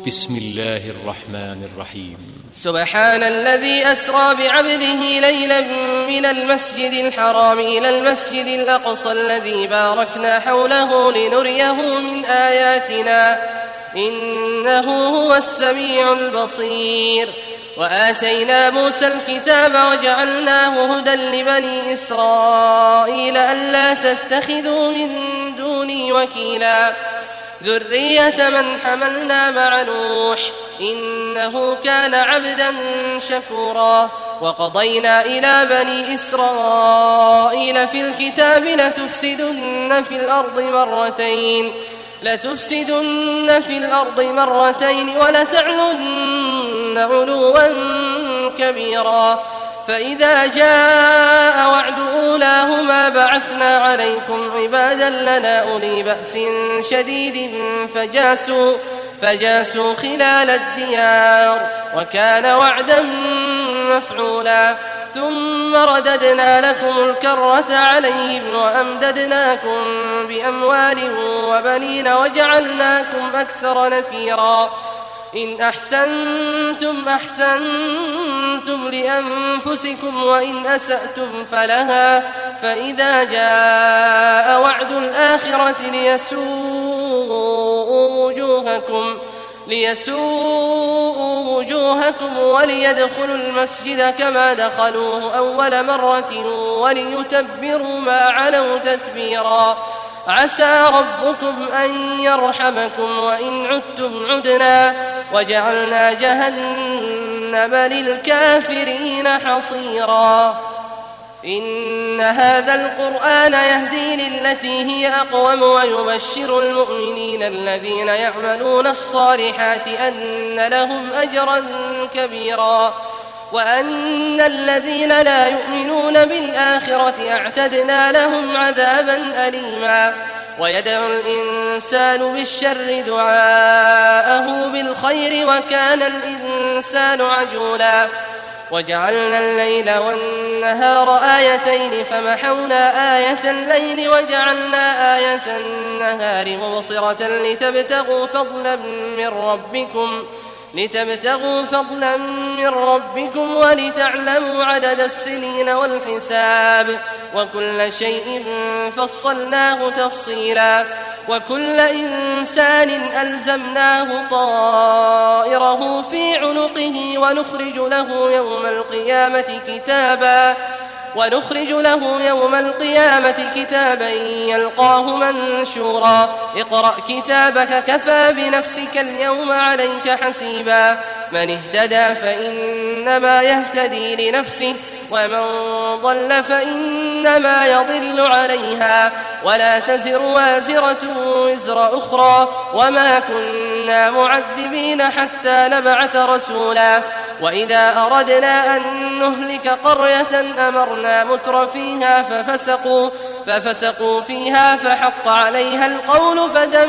بسم الله الرحمن الرحيم. سبحان الذي أسرى بعبده ليلا من المسجد الحرام إلى المسجد الأقصى الذي باركنا حوله لنريه من آياتنا إنه هو السميع البصير. وآتينا موسى الكتاب وجعلناه هدى لبني إسرائيل ألا تتخذوا من دوني وكيلا ذرية من حملنا مع نوح إنه كان عبدا شكورا. وقضينا إلى بني إسرائيل في الكتاب لتفسدن في الأرض مرتين ولتعلن علوا كبيرا. فإذا جاء وعد أولاهما بعثنا عليكم عبادا لنا أولي بأس شديد فجاسوا خلال الديار وكان وعدا مفعولا. ثم رددنا لكم الكرة عليهم وأمددناكم بأموال وبنين وجعلناكم أكثر نفيرا. إن أحسنتم أحسنتم لأنفسكم وإن أسأتم فلها. فإذا جاء وعد الآخرة ليسوءوا وجوهكم وليدخلوا المسجد كما دخلوه أول مرة وليتبروا ما علوا تتبيرا. عسى ربكم أن يرحمكم وإن عدتم عدنا وجعلنا جهنم للكافرين حصيرا. إن هذا القرآن يهدي للتي هي أقوم ويبشر المؤمنين الذين يعملون الصالحات أن لهم أجرا كبيرا وأن الذين لا يؤمنون بالآخرة اعتدنا لهم عذابا أليما. ويدعو الإنسان بالشر دعاءه بالخير وكان الإنسان عجولا. وجعلنا الليل والنهار آيتين فمحونا آية الليل وجعلنا آية النهار مبصرة لتبتغوا فضلا من ربكم ولتعلموا عدد السنين والحساب وكل شيء فصلناه تفصيلا. وكل إنسان ألزمناه طائره في عنقه ونخرج له يوم القيامة كتابا يلقاه منشورا. اقرأ كتابك كفى بنفسك اليوم عليك حسيبا. من اهتدى فإنما يهتدي لنفسه ومن ضل فإنما يضل عليها ولا تزر وازرة وزر أخرى وما كنا معذبين حتى نبعث رسولا. وإذا أردنا أن نهلك قرية أمرنا متر فيها ففسقوا فيها فحق عليها القول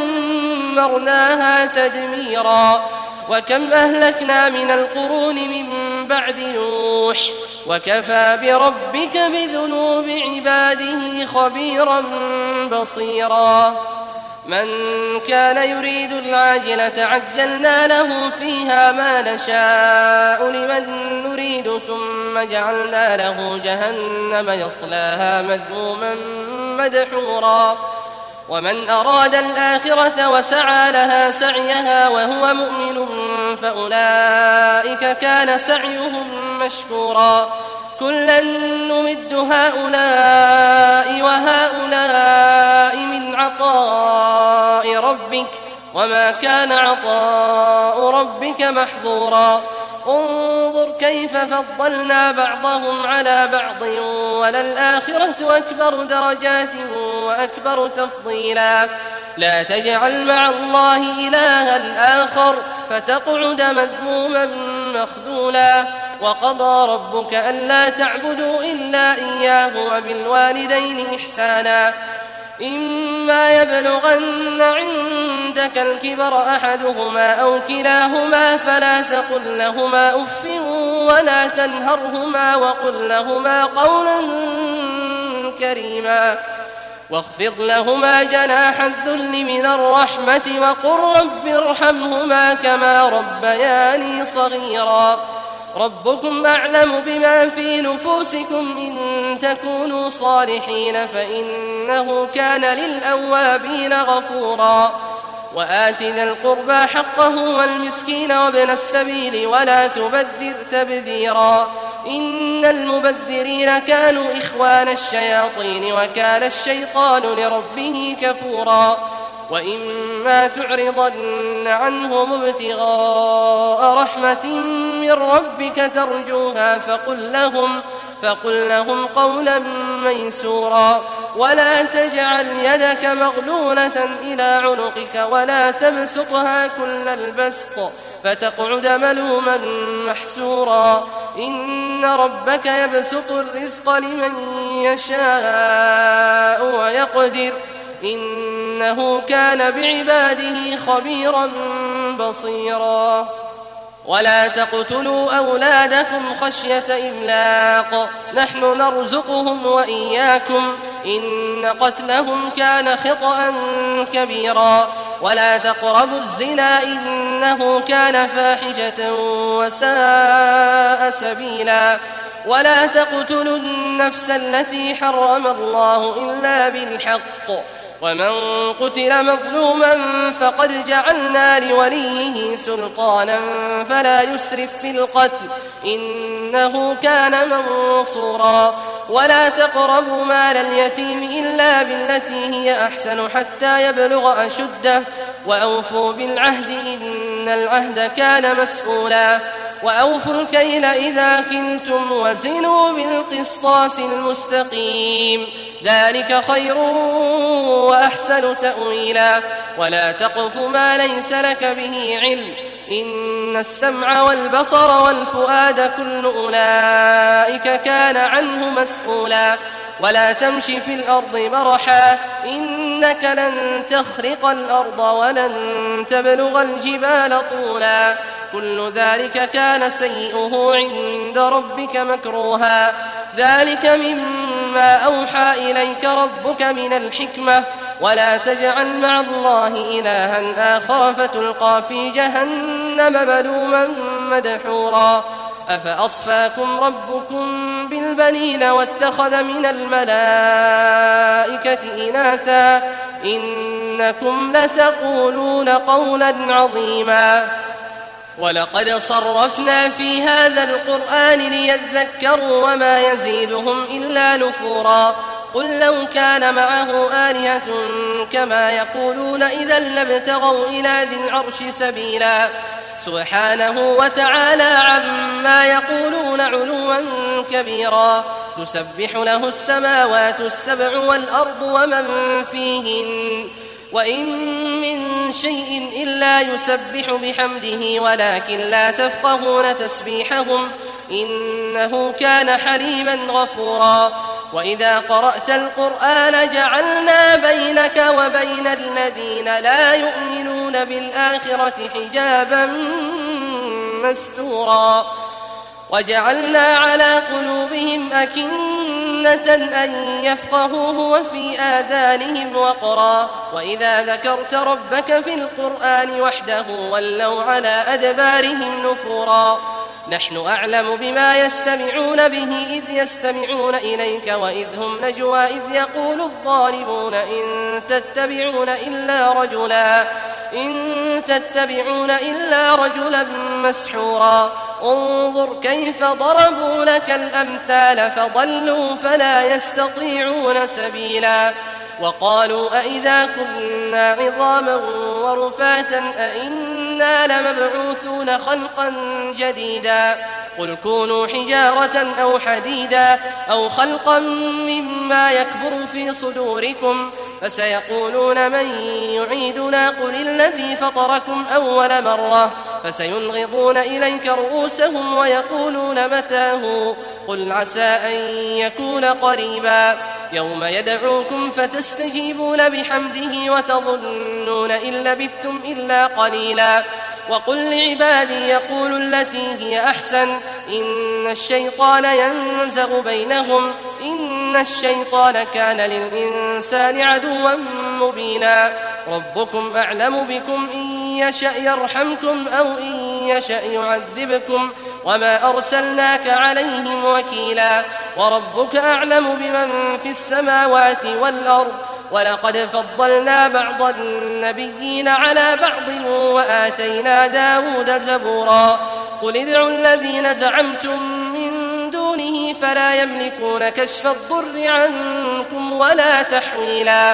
فدمرناها تدميرا. وكم أهلكنا من القرون من بعد نوح وكفى بربك بذنوب عباده خبيرا بصيرا. من كان يريد العاجلة عجلنا له فيها ما نشاء لمن نريد ثم جعلنا له جهنم يصلاها مذموما مدحورا. ومن أراد الآخرة وسعى لها سعيها وهو مؤمن فأولئك كان سعيهم مشكورا. كلا نمد هؤلاء وهؤلاء من عطاء ربك وما كان عطاء ربك محظورا. انظر كيف فضلنا بعضهم على بعض وللآخرة أكبر درجات وأكبر تفضيلا. لا تجعل مع الله إلها آخر فتقعد مذموما مخذولا. وقضى ربك ألا تعبدوا إلا إياه وبالوالدين إحسانا. إما يبلغن عندك الكبر أحدهما أو كلاهما فلا تقل لهما أف ولا تنهرهما وقل لهما قولا كريما. واخفض لهما جناح الذل من الرحمة وقل رب ارحمهما كما ربياني صغيرا ربكم أعلم بما في نفوسكم إن تكونوا صالحين فإنه كان للأوابين غفورا وآت ذا القربى حقه والمسكين وابن السبيل ولا تبذر تبذيرا إن المبذرين كانوا إخوان الشياطين وكان الشيطان لربه كفورا وإما تعرضن عنهم ابتغاء رحمة من ربك ترجوها فقل لهم قولا ميسورا ولا تجعل يدك مغلولة إلى عنقك ولا تبسطها كل البسط فتقعد ملوما محسورا إن ربك يبسط الرزق لمن يشاء ويقدر إنه كان بعباده خبيرا بصيرا ولا تقتلوا أولادكم خشية إملاق نحن نرزقهم وإياكم إن قتلهم كان خطأ كبيرا ولا تقربوا الزنا إنه كان فاحشة وساء سبيلا ولا تقتلوا النفس التي حرم الله إلا بالحق ومن قتل مظلوما فقد جعلنا لوليه سلطانا فلا يسرف في القتل إنه كان منصورا ولا تقربوا مال اليتيم إلا بالتي هي أحسن حتى يبلغ أشده وأوفوا بالعهد إن العهد كان مسؤولا وأوفوا الكيل إذا كلتم وزنوا بالقسطاس المستقيم ذلك خير وأحسن تأويلا ولا تقف ما ليس لك به علم إن السمع والبصر والفؤاد كل أولئك كان عنه مسؤولا ولا تمش في الأرض مرحا إنك لن تخرق الأرض ولن تبلغ الجبال طولا كل ذلك كان سيئه عند ربك مكروها ذلك مما أوحى إليك ربك من الحكمة ولا تجعل مع الله إلها آخر فتلقى في جهنم ملوما مدحورا أفأصفاكم ربكم بالبنين واتخذ من الملائكة إناثا إنكم لتقولون قولا عظيما ولقد صرفنا في هذا القرآن ليذكروا وما يزيدهم إلا نفورا قل لو كان معه آلهة كما يقولون إذا لابتغوا إلى ذي العرش سبيلا سبحانه وتعالى عما يقولون علوا كبيرا تسبح له السماوات السبع والأرض ومن فيهن وإن من شيء إلا يسبح بحمده ولكن لا تفقهون تسبيحهم إنه كان حليما غفورا وإذا قرأت القرآن جعلنا بينك وبين الذين لا يؤمنون بالآخرة حجابا مستورا وجعلنا على قلوبهم أكنة أن يفقهوه وفي آذانهم وقرا وإذا ذكرت ربك في القرآن وحده ولوا على أدبارهم نفورا نحن أعلم بما يستمعون به إذ يستمعون إليك وإذ هم نجوى إذ يقول الظالمون إن تتبعون إلا رجلا مسحورا انظر كيف ضربوا لك الأمثال فضلوا فلا يستطيعون سبيلا وقالوا أئذا كنا عظاما ورفاتا أئنا لمبعوثون خلقا جديدا قل كونوا حجارة أو حديدا أو خلقا مما يكبر في صدوركم فسيقولون من يعيدنا قل الذي فطركم أول مرة فسينغضون إليك رؤوسهم ويقولون متاه قل عسى أن يكون قريبا يوم يدعوكم فتستجيبون بحمده وتظنون إن لبثتم إلا قليلا وقل لعبادي يقولوا التي هي أحسن إن الشيطان ينزغ بينهم إن الشيطان كان للإنسان عدوا مبينا ربكم أعلم بكم إن يشأ يرحمكم أو إن يشأ يعذبكم وما أرسلناك عليهم وكيلا وربك أعلم بمن في السماوات والأرض ولقد فضلنا بعض النبيين على بعض وآتينا داود زبورا قل ادعوا الذين زعمتم من دونه فلا يملكون كشف الضر عنكم ولا تحويلا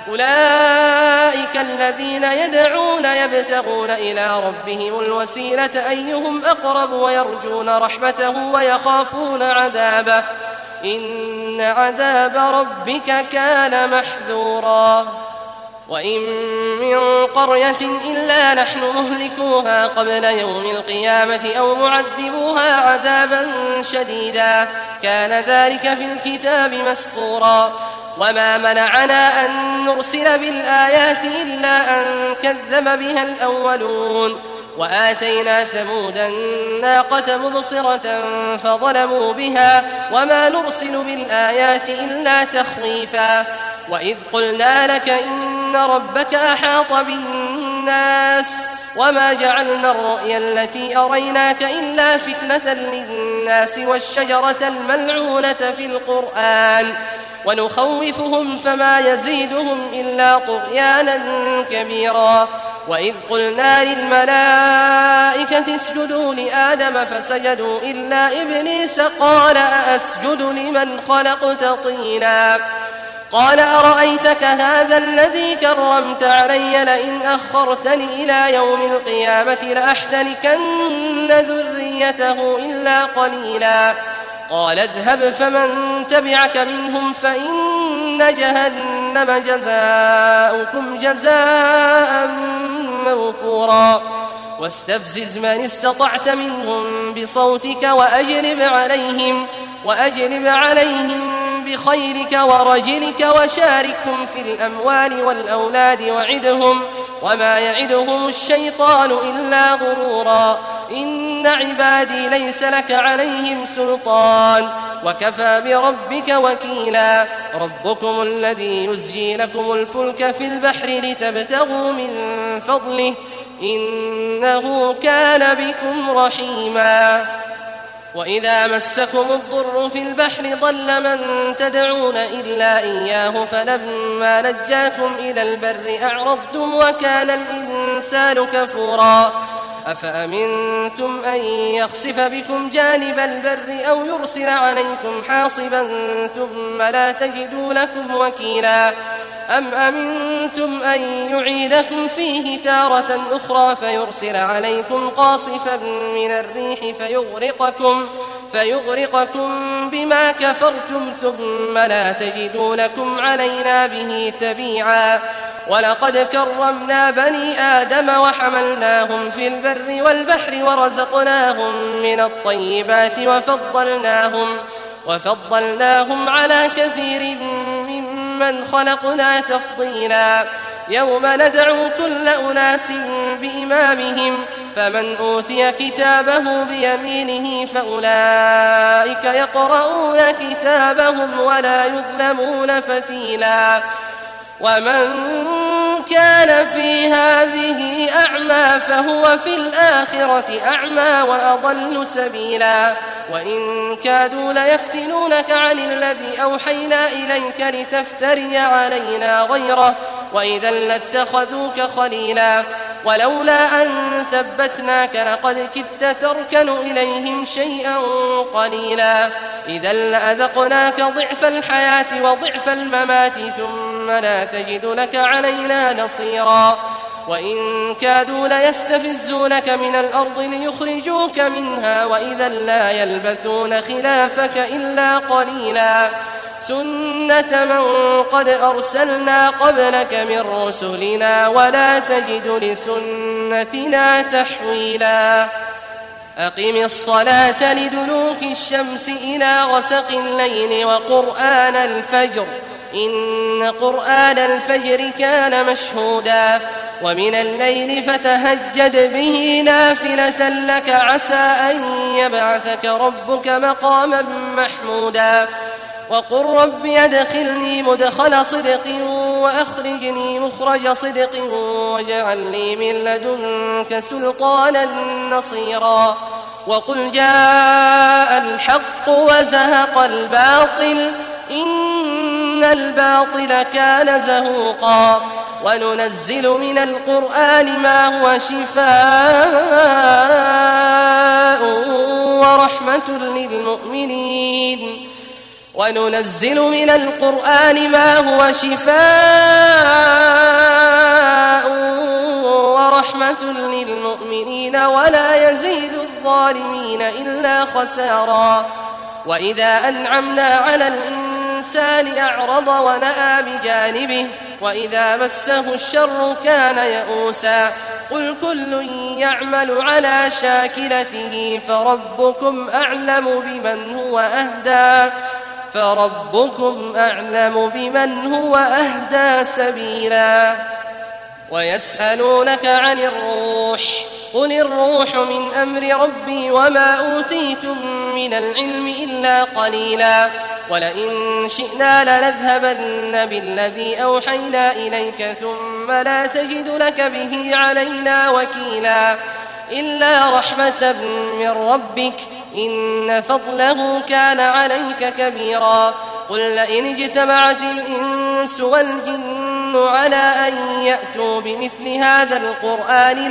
أولئك الذين يدعون يبتغون إلى ربهم الوسيلة أيهم أقرب ويرجون رحمته ويخافون عذابه إن عذاب ربك كان محذورا وإن من قرية إلا نحن مهلكوها قبل يوم القيامة أو معذبوها عذابا شديدا كان ذلك في الكتاب مسطورا وما منعنا أن نرسل بالآيات إلا أن كذب بها الأولون وآتينا ثمود الناقة مبصرة فظلموا بها وما نرسل بالآيات إلا تخويفا وإذ قلنا لك إن ربك أحاط بالناس وما جعلنا الرؤيا التي أريناك إلا فتنة للناس والشجرة الملعونة في القرآن ونخوفهم فما يزيدهم إلا طغيانا كبيرا وإذ قلنا للملائكة اسجدوا لآدم فسجدوا إلا إبليس قال أأسجد لمن خلقت طينا قال أرأيتك هذا الذي كرمت علي لئن أخرتني إلى يوم القيامة لأحتنكن ذريته إلا قليلا قال اذهب فمن تبعك منهم فإن جهنم جزاؤكم جزاء موفورا واستفزز من استطعت منهم بصوتك وأجلب عليهم بخيرك ورجلك وشاركهم في الأموال والأولاد وعدهم وما يعدهم الشيطان إلا غرورا إن عبادي ليس لك عليهم سلطان وكفى بربك وكيلا ربكم الذي يزجي لكم الفلك في البحر لتبتغوا من فضله إنه كان بكم رحيما وإذا مسكم الضر في البحر ضل من تدعون إلا إياه فلما نجاكم إلى البر أعرضتم وكان الإنسان كفورا أفأمنتم أن يخسف بكم جانب البر أو يرسل عليكم حاصبا ثم لا تجدوا لكم وكيلا أم أمنتم أن يعيدكم فيه تارة أخرى فيرسل عليكم قاصفا من الريح فيغرقكم بما كفرتم ثم لا تجدوا لكم علينا به تبيعا ولقد كرمنا بني آدم وحملناهم في البر والبحر ورزقناهم من الطيبات وفضلناهم على كثير ممن خلقنا تفضيلا يوم ندعو كل أناس بإمامهم فمن أوتي كتابه بيمينه فأولئك يقرؤون كتابهم ولا يظلمون فتيلا ومن كان في هذه أعمى فهو في الآخرة أعمى وأضل سبيلا وإن كادوا ليفتنونك عن الذي أوحينا إليك لتفتري علينا غيره وإذا لاتخذوك خليلا ولولا أن ثبتناك لقد كدت تركن إليهم شيئا قليلا إذا لأذقناك ضعف الحياة وضعف الممات ثم لا تجد لك علينا نصيرا وإن كادوا ليستفزونك من الأرض ليخرجوك منها وإذا لا يلبثون خلافك إلا قليلا سنة من قد أرسلنا قبلك من رسلنا ولا تجد لسنتنا تحويلا أقم الصلاة لدلوك الشمس إلى غسق الليل وقرآن الفجر إن قرآن الفجر كان مشهودا ومن الليل فتهجد به نافلة لك عسى أن يبعثك ربك مقاما محمودا وقل رب أدخلني مدخل صدق وأخرجني مخرج صدق واجعل لي من لدنك سلطانا نصيرا وقل جاء الحق وزهق الباطل إن الباطل كان زهوقا وننزل من القرآن ما هو شفاء ورحمة للمؤمنين وننزل من القرآن ما هو شفاء ورحمة للمؤمنين ولا يزيد الظالمين إلا خسارا وإذا أنعمنا على الإنسان أعرض ونأى بجانبه وإذا مسه الشر كان يئوسا قل كل يعمل على شاكلته فربكم أعلم بمن هو أهدى سبيلا ويسألونك عن الروح قل الروح من أمر ربي وما أوتيتم من العلم إلا قليلا ولئن شئنا لنذهبن بالذي أوحينا إليك ثم لا تجد لك به علينا وكيلا إلا رحمة من ربك إن فضله كان عليك كبيرا قل لئن اجتمعت الإنس والجن على أن يأتوا بمثل هذا القرآن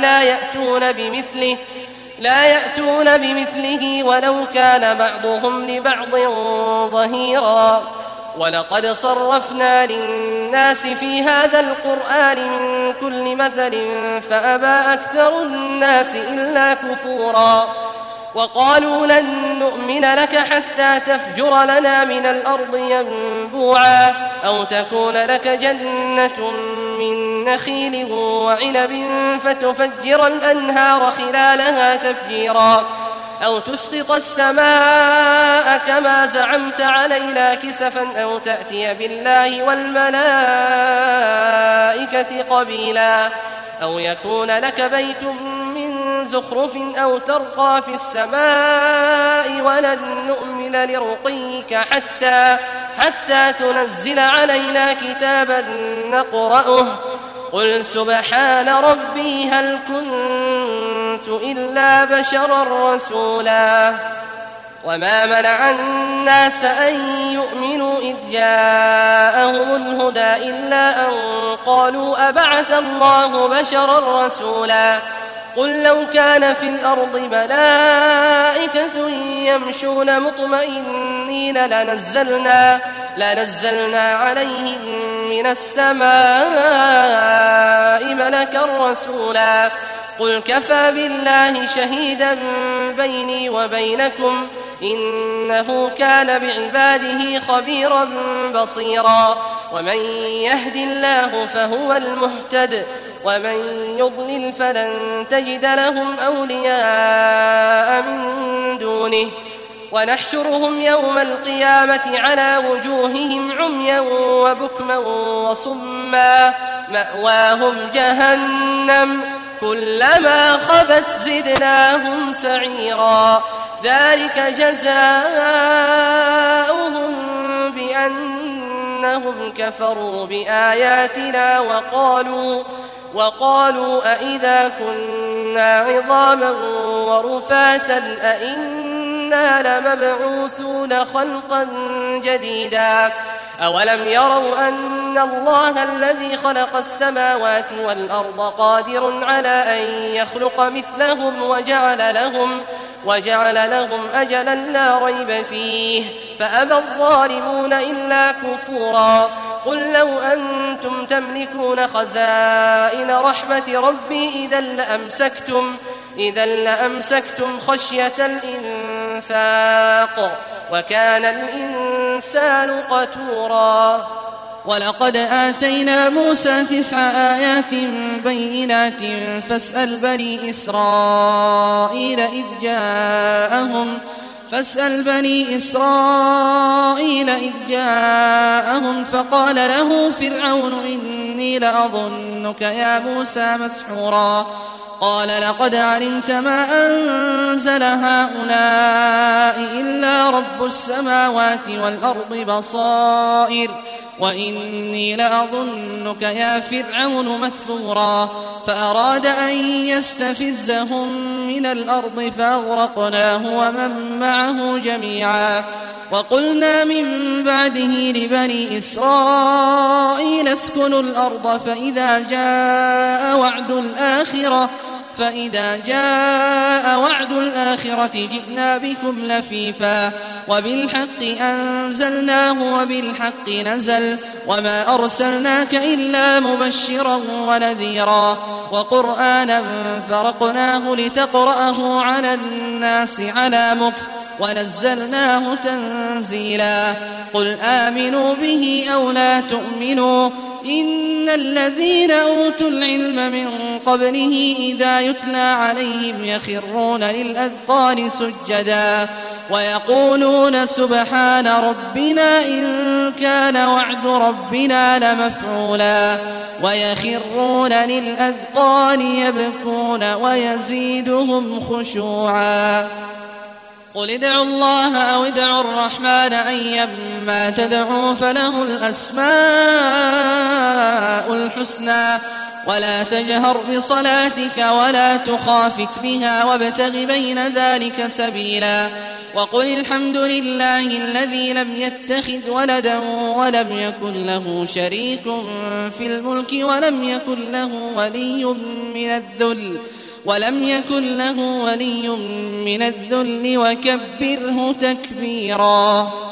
لا يأتون بمثله ولو كان بعضهم لبعض ظهيرا ولقد صرفنا للناس في هذا القرآن من كل مثل فأبى أكثر الناس إلا كفورا وقالوا لن نؤمن لك حتى تفجر لنا من الأرض ينبوعا أو تكون لك جنة من نخيل وعنب فتفجر الأنهار خلالها تفجيرا أو تسقط السماء كما زعمت علينا كسفا أو تأتي بالله والملائكة قبيلا أو يكون لك بيت من زخرف أو ترقى في السماء ولن نؤمن لرقيك حتى تنزل علينا كتابا نقرأه قل سبحان ربي هل كنت إلا بشرا رسولا وما منع الناس أن يؤمنوا إذ جاءهم الهدى إلا أن قالوا أبعث الله بشرا رسولا قل لو كان في الأرض ملائكة يمشون مطمئنين لنزلنا عليهم من السماء ملكا رسولا قل كفى بالله شهيدا بيني وبينكم إنه كان بعباده خبيرا بصيرا ومن يهد الله فهو المهتد ومن يضلل فلن تجد لهم أولياء من دونه ونحشرهم يوم القيامة على وجوههم عميا وبكما وصما مأواهم جهنم كلما خبت زدناهم سعيرا ذلك جزاؤهم بأنهم كفروا بآياتنا وقالوا أئذا كنا عظاما ورفاتا أئنا لمبعوثون خلقا جديدا أولم يروا أن الله الذي خلق السماوات والأرض قادر على أن يخلق مثلهم وجعل لهم أجلا لا ريب فيه فأبى الظالمون إلا كفورا قل لو أنتم تملكون خزائن رحمة ربي إذا لأمسكتم خشية الإنفاق وكان الإنسان قتورا ولقد آتينا موسى 9 آيات بينات فاسأل بني إسرائيل إذ فاسأل بني إسرائيل إذ جاءهم فقال له فرعون إني لأظنك يا موسى مسحورا قال لقد علمت ما أنزل هؤلاء إلا رب السماوات والأرض بصائر وإني لأظنك يا فرعون مثبورا فأراد أن يستفزهم من الأرض فأغرقناه ومن معه جميعا وقلنا من بعده لبني إسرائيل اسكنوا الأرض فإذا جاء وعد الآخرة جئنا بكم لفيفا وبالحق أنزلناه وبالحق نزل وما أرسلناك إلا مبشرا ونذيرا وقرآنا فرقناه لتقرأه على الناس على مكث ونزلناه تنزيلا قل آمنوا به أو لا تؤمنوا إن الذين أوتوا العلم من قبله إذا يتلى عليهم يخرون للأذقان سجدا ويقولون سبحان ربنا إن كان وعد ربنا لمفعولا ويخرون للأذقان يبكون ويزيدهم خشوعا قل ادعوا الله أو ادعوا الرحمن أيما تدعوا فله الأسماء الحسنى ولا تجهر بصلاتك ولا تخافت بها وابتغ بين ذلك سبيلا وقل الحمد لله الذي لم يتخذ ولدا ولم يكن له شريك في الملك ولم يكن له ولي من الذل وكبره تكبيرا.